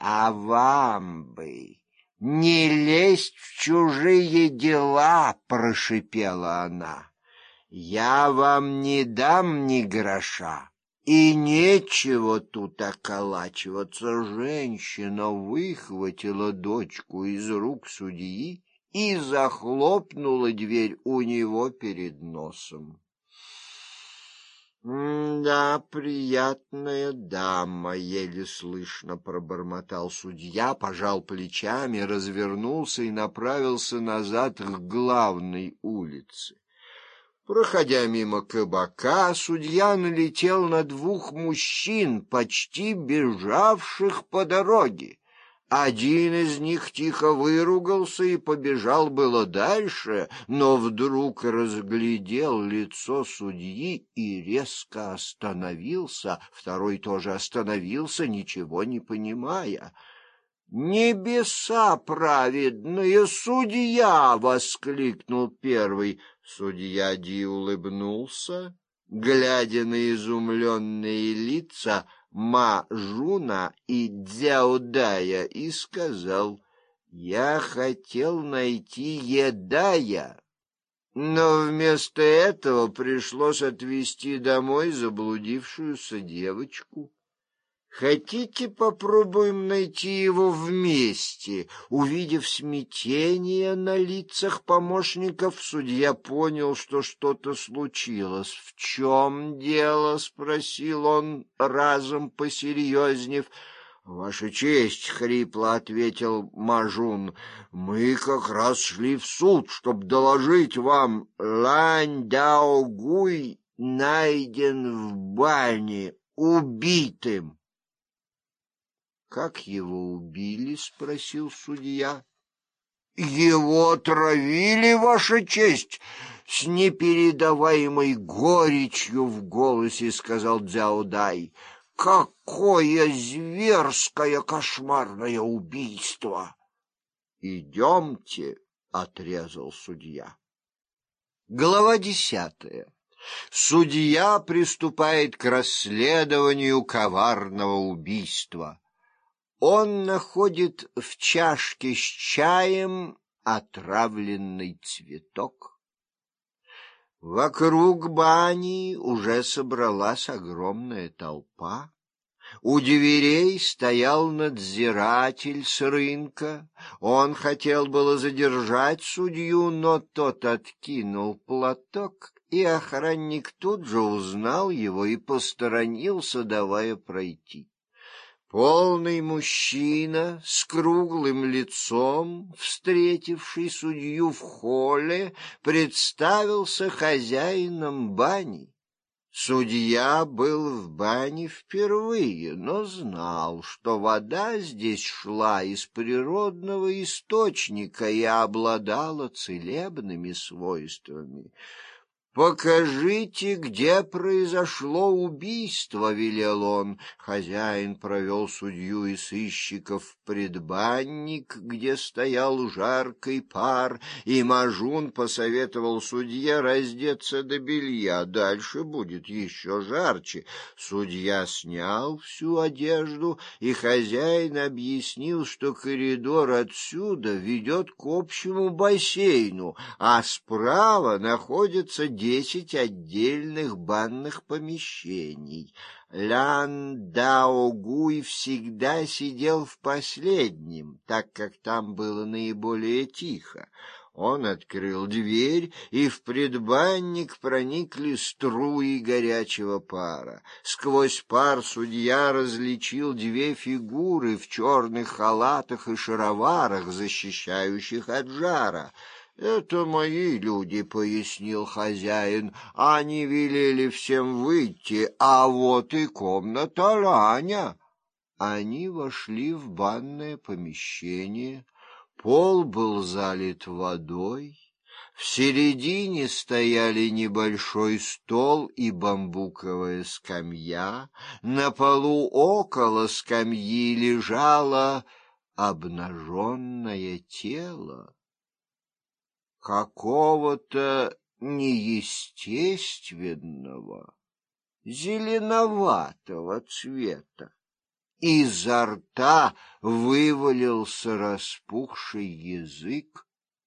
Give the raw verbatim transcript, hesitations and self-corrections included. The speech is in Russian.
А вам бы не лезть в чужие дела, прошипела она. Я вам не дам ни гроша. И нечего тут околачиваться. Женщина выхватила дочку из рук судьи и захлопнула дверь у него перед носом. «Да, приятная дама», — еле слышно пробормотал судья, пожал плечами, развернулся и направился назад к главной улице. Проходя мимо кабака, судья налетел на двух мужчин, почти бежавших по дороге. Один из них тихо выругался и побежал было дальше, но вдруг разглядел лицо судьи и резко остановился. Второй тоже остановился, ничего не понимая. «Небеса праведные, судья!» — воскликнул первый. Судья Ди улыбнулся, глядя на изумленные лица Ма-Жуна и Дзяодая, и сказал: «Я хотел найти Едая, но вместо этого пришлось отвезти домой заблудившуюся девочку. Хотите, попробуем найти его вместе?» Увидев смятение на лицах помощников, судья понял, что что-то случилось. «В чем дело?» — спросил он, разом посерьезнев. «Ваша честь», — хрипло ответил Мажун, — «мы как раз шли в суд, чтобы доложить вам. Лань Даогуй найден в бане убитым». «Как его убили?» — спросил судья. «Его отравили, ваша честь!» — с непередаваемой горечью в голосе сказал Дзяодай. «Какое зверское, кошмарное убийство!» «Идемте», — отрезал судья. Глава десятая. Судья приступает к расследованию коварного убийства. Он находит в чашке с чаем отравленный цветок. Вокруг бани уже собралась огромная толпа. У дверей стоял надзиратель с рынка. Он хотел было задержать судью, но тот откинул платок, и охранник тут же узнал его и посторонился, давая пройти. Полный мужчина с круглым лицом, встретивший судью в холле, представился хозяином бани. Судья был в бане впервые, но знал, что вода здесь шла из природного источника и обладала целебными свойствами. «Покажите, где произошло убийство», — велел он. Хозяин провел судью и сыщиков в предбанник, где стоял жаркий пар, и Мажун посоветовал судье раздеться до белья, дальше будет еще жарче. Судья снял всю одежду, и хозяин объяснил, что коридор отсюда ведет к общему бассейну, а справа находится десять отдельных банных помещений. Лян Даогуй всегда сидел в последнем, так как там было наиболее тихо. Он открыл дверь, и в предбанник проникли струи горячего пара. Сквозь пар судья различил две фигуры в черных халатах и шароварах, защищающих от жара. «Это мои люди», — пояснил хозяин. «Они велели всем выйти, а вот и комната Ланя». Они вошли в банное помещение. Пол был залит водой. В середине стояли небольшой стол и бамбуковая скамья. На полу около скамьи лежало обнаженное тело какого-то неестественного, зеленоватого цвета. изо рта вывалился распухший язык.